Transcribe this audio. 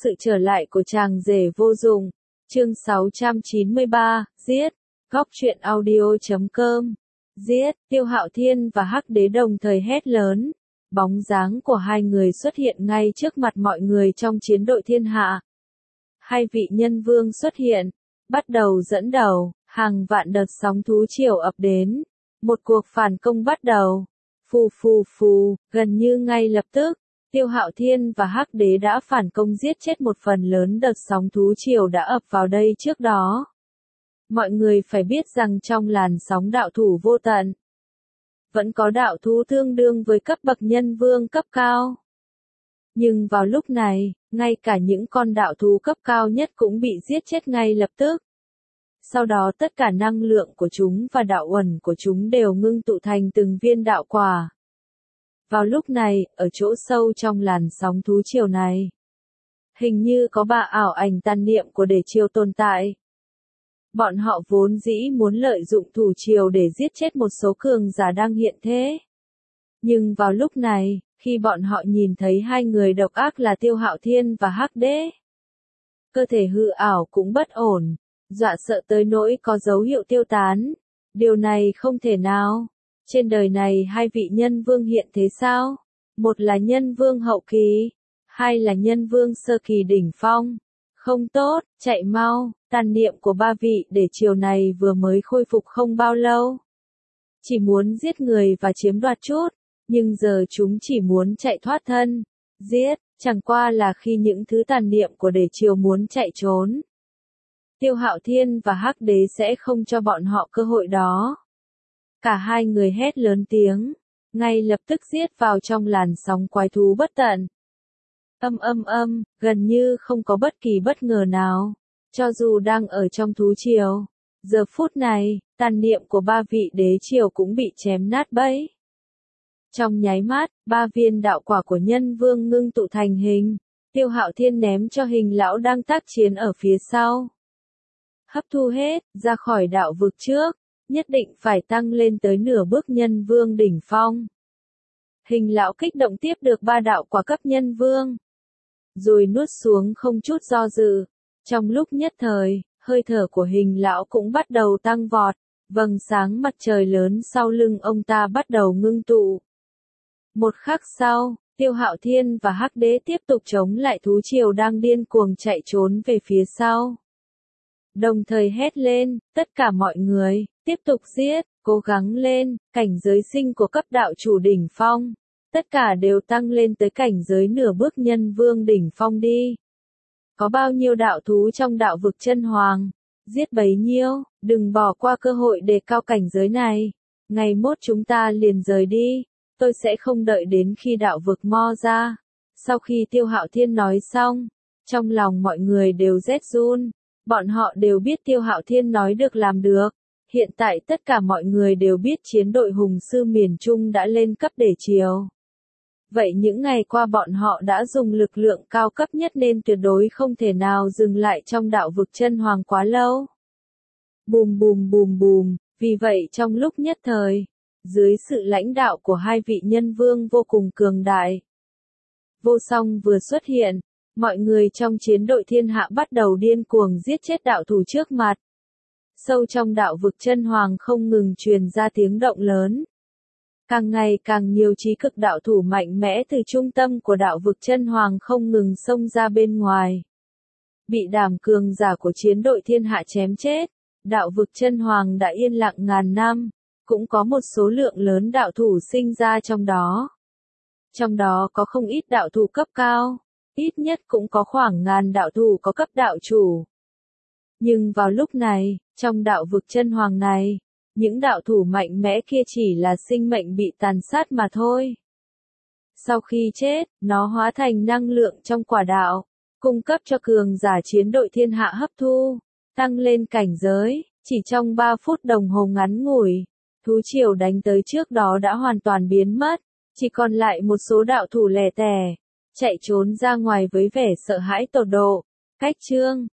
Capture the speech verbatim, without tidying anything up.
Sự trở lại của chàng rể vô dụng. Chương sáu trăm chín mươi ba, giết. Góc truyện audio chấm com. Giết, Tiêu Hạo Thiên và Hắc Đế đồng thời hét lớn. Bóng dáng của hai người xuất hiện ngay trước mặt mọi người trong chiến đội thiên hạ. Hai vị nhân vương xuất hiện, bắt đầu dẫn đầu, hàng vạn đợt sóng thú triều ập đến. Một cuộc phản công bắt đầu. Phù phù phù, gần như ngay lập tức. Tiêu Hạo Thiên và Hắc Đế đã phản công giết chết một phần lớn đợt sóng thú triều đã ập vào đây trước đó. Mọi người phải biết rằng trong làn sóng đạo thủ vô tận, vẫn có đạo thú tương đương với cấp bậc nhân vương cấp cao. Nhưng vào lúc này, ngay cả những con đạo thú cấp cao nhất cũng bị giết chết ngay lập tức. Sau đó tất cả năng lượng của chúng và đạo uẩn của chúng đều ngưng tụ thành từng viên đạo quả. Vào lúc này, ở chỗ sâu trong làn sóng thú triều này, hình như có ba ảo ảnh tàn niệm của đế triều tồn tại. Bọn họ vốn dĩ muốn lợi dụng thủ triều để giết chết một số cường giả đang hiện thế. Nhưng vào lúc này, khi bọn họ nhìn thấy hai người độc ác là Tiêu Hạo Thiên và Hắc Đế, cơ thể hư ảo cũng bất ổn, dọa sợ tới nỗi có dấu hiệu tiêu tán. Điều này không thể nào. Trên đời này hai vị nhân vương hiện thế sao? Một là nhân vương hậu kỳ, hai là nhân vương sơ kỳ đỉnh phong. Không tốt, chạy mau, tàn niệm của ba vị đế triều này vừa mới khôi phục không bao lâu. Chỉ muốn giết người và chiếm đoạt chút, nhưng giờ chúng chỉ muốn chạy thoát thân. Giết, chẳng qua là khi những thứ tàn niệm của đế triều muốn chạy trốn. Tiêu Hạo Thiên và Hắc Đế sẽ không cho bọn họ cơ hội đó. Cả hai người hét lớn tiếng, ngay lập tức giết vào trong làn sóng quái thú bất tận. Âm âm âm, gần như không có bất kỳ bất ngờ nào, cho dù đang ở trong thú triều. Giờ phút này, tàn niệm của ba vị đế triều cũng bị chém nát bấy. Trong nháy mắt, ba viên đạo quả của nhân vương ngưng tụ thành hình, Tiêu Hạo Thiên ném cho hình lão đang tác chiến ở phía sau. Hấp thu hết, ra khỏi đạo vực trước. Nhất định phải tăng lên tới nửa bước nhân vương đỉnh phong. Hình lão kích động tiếp được ba đạo quả cấp nhân vương, rồi nuốt xuống không chút do dự. Trong lúc nhất thời, hơi thở của hình lão cũng bắt đầu tăng vọt, vầng sáng mặt trời lớn sau lưng ông ta bắt đầu ngưng tụ. Một khắc sau, Tiêu Hạo Thiên và Hắc Đế tiếp tục chống lại thú triều đang điên cuồng chạy trốn về phía sau. Đồng thời hét lên, tất cả mọi người, tiếp tục giết, cố gắng lên, cảnh giới sinh của cấp đạo chủ đỉnh phong. Tất cả đều tăng lên tới cảnh giới nửa bước nhân vương đỉnh phong đi. Có bao nhiêu đạo thú trong đạo vực chân hoàng, giết bấy nhiêu, đừng bỏ qua cơ hội đề cao cảnh giới này. Ngày mốt chúng ta liền rời đi, tôi sẽ không đợi đến khi đạo vực mo ra. Sau khi Tiêu Hạo Thiên nói xong, trong lòng mọi người đều rét run. Bọn họ đều biết Tiêu Hạo Thiên nói được làm được. Hiện tại tất cả mọi người đều biết chiến đội hùng sư miền Trung đã lên cấp đế triều. Vậy những ngày qua bọn họ đã dùng lực lượng cao cấp nhất nên tuyệt đối không thể nào dừng lại trong đạo vực chân hoàng quá lâu. Bùm bùm bùm bùm, vì vậy trong lúc nhất thời, dưới sự lãnh đạo của hai vị nhân vương vô cùng cường đại, Vô Song vừa xuất hiện. Mọi người trong chiến đội thiên hạ bắt đầu điên cuồng giết chết đạo thủ trước mặt. Sâu trong đạo vực chân hoàng không ngừng truyền ra tiếng động lớn. Càng ngày càng nhiều trí cực đạo thủ mạnh mẽ từ trung tâm của đạo vực chân hoàng không ngừng xông ra bên ngoài. Bị đám cường giả của chiến đội thiên hạ chém chết, đạo vực chân hoàng đã yên lặng ngàn năm, cũng có một số lượng lớn đạo thủ sinh ra trong đó. Trong đó có không ít đạo thủ cấp cao. Ít nhất cũng có khoảng ngàn đạo thủ có cấp đạo chủ. Nhưng vào lúc này, trong đạo vực chân hoàng này, những đạo thủ mạnh mẽ kia chỉ là sinh mệnh bị tàn sát mà thôi. Sau khi chết, nó hóa thành năng lượng trong quả đạo, cung cấp cho cường giả chiến đội thiên hạ hấp thu, tăng lên cảnh giới. Chỉ trong ba phút đồng hồ ngắn ngủi, thú triều đánh tới trước đó đã hoàn toàn biến mất, chỉ còn lại một số đạo thủ lẻ tẻ. Chạy trốn ra ngoài với vẻ sợ hãi tột độ. Cách chương